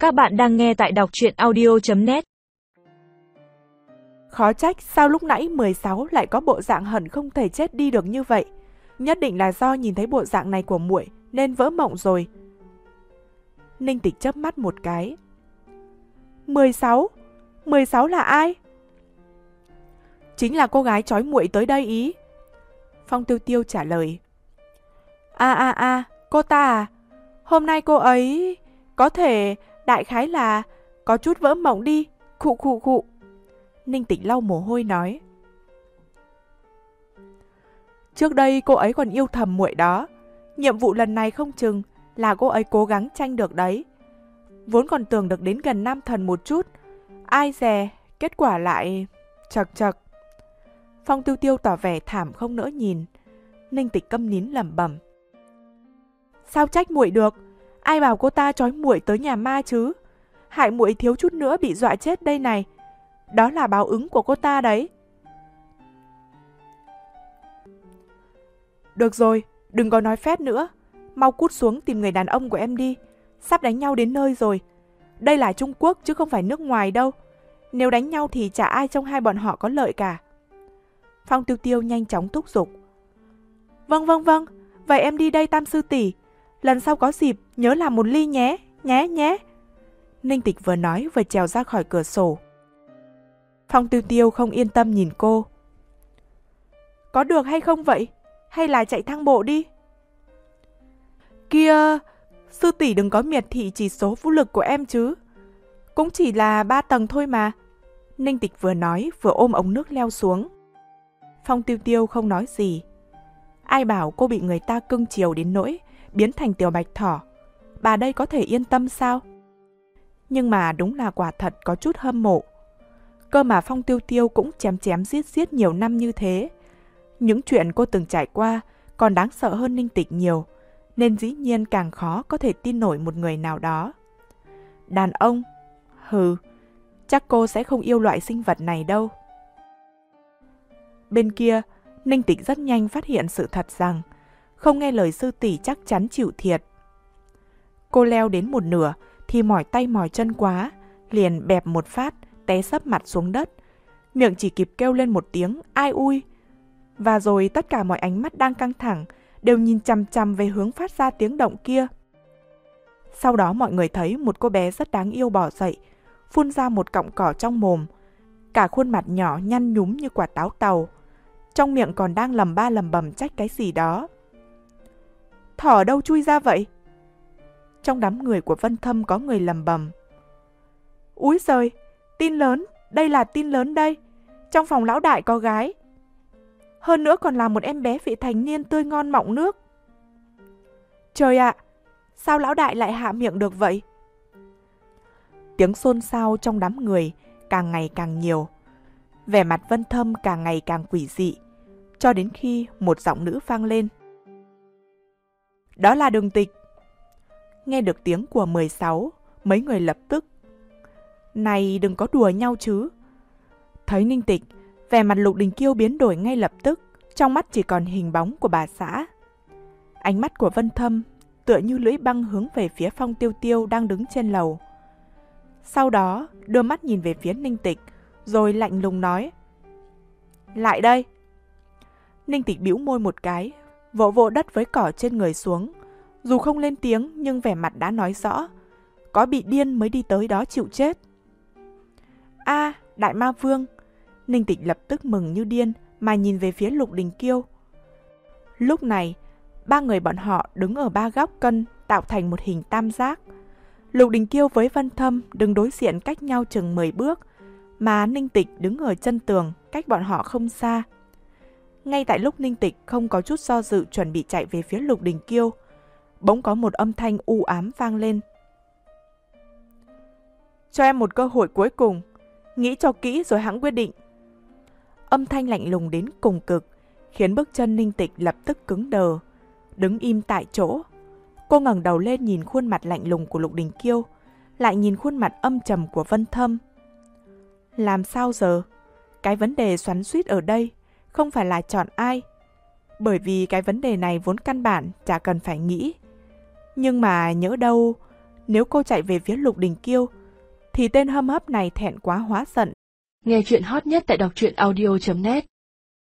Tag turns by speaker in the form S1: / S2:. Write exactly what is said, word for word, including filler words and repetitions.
S1: Các bạn đang nghe tại đọc truyện audio chấm net.
S2: Khó trách sao lúc nãy mười sáu lại có bộ dạng hận không thể chết đi được như vậy. Nhất định là do nhìn thấy bộ dạng này của muội nên vỡ mộng rồi. Ninh Tịch chớp mắt một cái. mười sáu? mười sáu là ai? Chính là cô gái trói muội tới đây ý. Phong Tiêu Tiêu trả lời. À à à, cô ta à? Hôm nay cô ấy có thể đại khái là có chút vỡ mộng đi. Khụ khụ khụ. Ninh Tịch lau mồ hôi nói. Trước đây cô ấy còn yêu thầm muội đó. Nhiệm vụ lần này không chừng là cô ấy cố gắng tranh được đấy. Vốn còn tưởng được đến gần nam thần một chút. Ai dè, kết quả lại... Chật chật. Phong Tiêu Tiêu tỏ vẻ thảm không nỡ nhìn. Ninh Tịch câm nín lẩm bẩm. Sao trách muội được? Ai bảo cô ta trói muội tới nhà ma chứ? Hại muội thiếu chút nữa bị dọa chết đây này. Đó là báo ứng của cô ta đấy. Được rồi, đừng có nói phét nữa. Mau cút xuống tìm người đàn ông của em đi. Sắp đánh nhau đến nơi rồi. Đây là Trung Quốc chứ không phải nước ngoài đâu. Nếu đánh nhau thì chả ai trong hai bọn họ có lợi cả. Phong Tiêu Tiêu nhanh chóng thúc giục. Vâng vâng vâng, vậy em đi đây Tam sư tỷ. Lần sau có dịp nhớ làm một ly nhé, nhé nhé. Ninh Tịch vừa nói vừa trèo ra khỏi cửa sổ. Phong Tiêu Tiêu không yên tâm nhìn cô. Có được hay không vậy? Hay là chạy thang bộ đi? Kia, sư tỷ đừng có miệt thị chỉ số vũ lực của em chứ. Cũng chỉ là ba tầng thôi mà. Ninh Tịch vừa nói vừa ôm ống nước leo xuống. Phong Tiêu Tiêu không nói gì. Ai bảo cô bị người ta cưng chiều đến nỗi biến thành tiểu bạch thỏ. Bà đây có thể yên tâm sao? Nhưng mà đúng là quả thật có chút hâm mộ. Cơ mà Phong Tiêu Tiêu cũng chém chém giết giết nhiều năm như thế. Những chuyện cô từng trải qua còn đáng sợ hơn Ninh Tịch nhiều, nên dĩ nhiên càng khó có thể tin nổi một người nào đó. Đàn ông? Hừ, chắc cô sẽ không yêu loại sinh vật này đâu. Bên kia, Ninh Tịch rất nhanh phát hiện sự thật rằng không nghe lời sư tỷ chắc chắn chịu thiệt. Cô leo đến một nửa thì mỏi tay mỏi chân quá, liền bẹp một phát, té sấp mặt xuống đất. Miệng chỉ kịp kêu lên một tiếng ai ui. Và rồi tất cả mọi ánh mắt đang căng thẳng đều nhìn chằm chằm về hướng phát ra tiếng động kia. Sau đó mọi người thấy một cô bé rất đáng yêu bò dậy, phun ra một cọng cỏ trong mồm. Cả khuôn mặt nhỏ nhăn nhúm như quả táo tàu. Trong miệng còn đang lầm ba lầm bầm trách cái gì đó. Thỏ ở đâu chui ra vậy? Trong đám người của Vân Thâm có người lầm bầm. Úi giời, tin lớn, đây là tin lớn đây. Trong phòng lão đại có gái. Hơn nữa còn là một em bé vị thành niên tươi ngon mọng nước. Trời ạ, sao lão đại lại hạ miệng được vậy? Tiếng xôn xao trong đám người càng ngày càng nhiều. Vẻ mặt Vân Thâm càng ngày càng quỷ dị. Cho đến khi một giọng nữ vang lên. Đó là Đường Tịch. Nghe được tiếng của mười sáu, mấy người lập tức. Này đừng có đùa nhau chứ. Thấy Ninh Tịch, vẻ mặt Lục Đình Kiêu biến đổi ngay lập tức. Trong mắt chỉ còn hình bóng của bà xã. Ánh mắt của Vân Thâm tựa như lưỡi băng hướng về phía Phong Tiêu Tiêu đang đứng trên lầu. Sau đó đưa mắt nhìn về phía Ninh Tịch, rồi lạnh lùng nói. Lại đây. Ninh Tịch bĩu môi một cái, vỗ vỗ đất với cỏ trên người xuống. Dù không lên tiếng nhưng vẻ mặt đã nói rõ. Có bị điên mới đi tới đó chịu chết. A, à, Đại Ma Vương. Ninh Tịch lập tức mừng như điên mà nhìn về phía Lục Đình Kiêu. Lúc này, ba người bọn họ đứng ở ba góc cân tạo thành một hình tam giác. Lục Đình Kiêu với Vân Thâm đứng đối diện cách nhau chừng mười bước, mà Ninh Tịch đứng ở chân tường cách bọn họ không xa. Ngay tại lúc Ninh Tịch không có chút do dự chuẩn bị chạy về phía Lục Đình Kiêu, bỗng có một âm thanh u ám vang lên. Cho em một cơ hội cuối cùng, nghĩ cho kỹ rồi hãng quyết định. Âm thanh lạnh lùng đến cùng cực, khiến bước chân Ninh Tịch lập tức cứng đờ, đứng im tại chỗ. Cô ngẩng đầu lên nhìn khuôn mặt lạnh lùng của Lục Đình Kiêu, lại nhìn khuôn mặt âm trầm của Vân Thâm. Làm sao giờ? Cái vấn đề xoắn xuýt ở đây không phải là chọn ai, bởi vì cái vấn đề này vốn căn bản chả cần phải nghĩ. Nhưng mà nhỡ đâu Nếu cô chạy về phía Lục Đình Kiêu, thì tên hâm hấp này thẹn quá hóa giận.
S3: Nghe chuyện hot nhất tại đọc truyện audio chấm net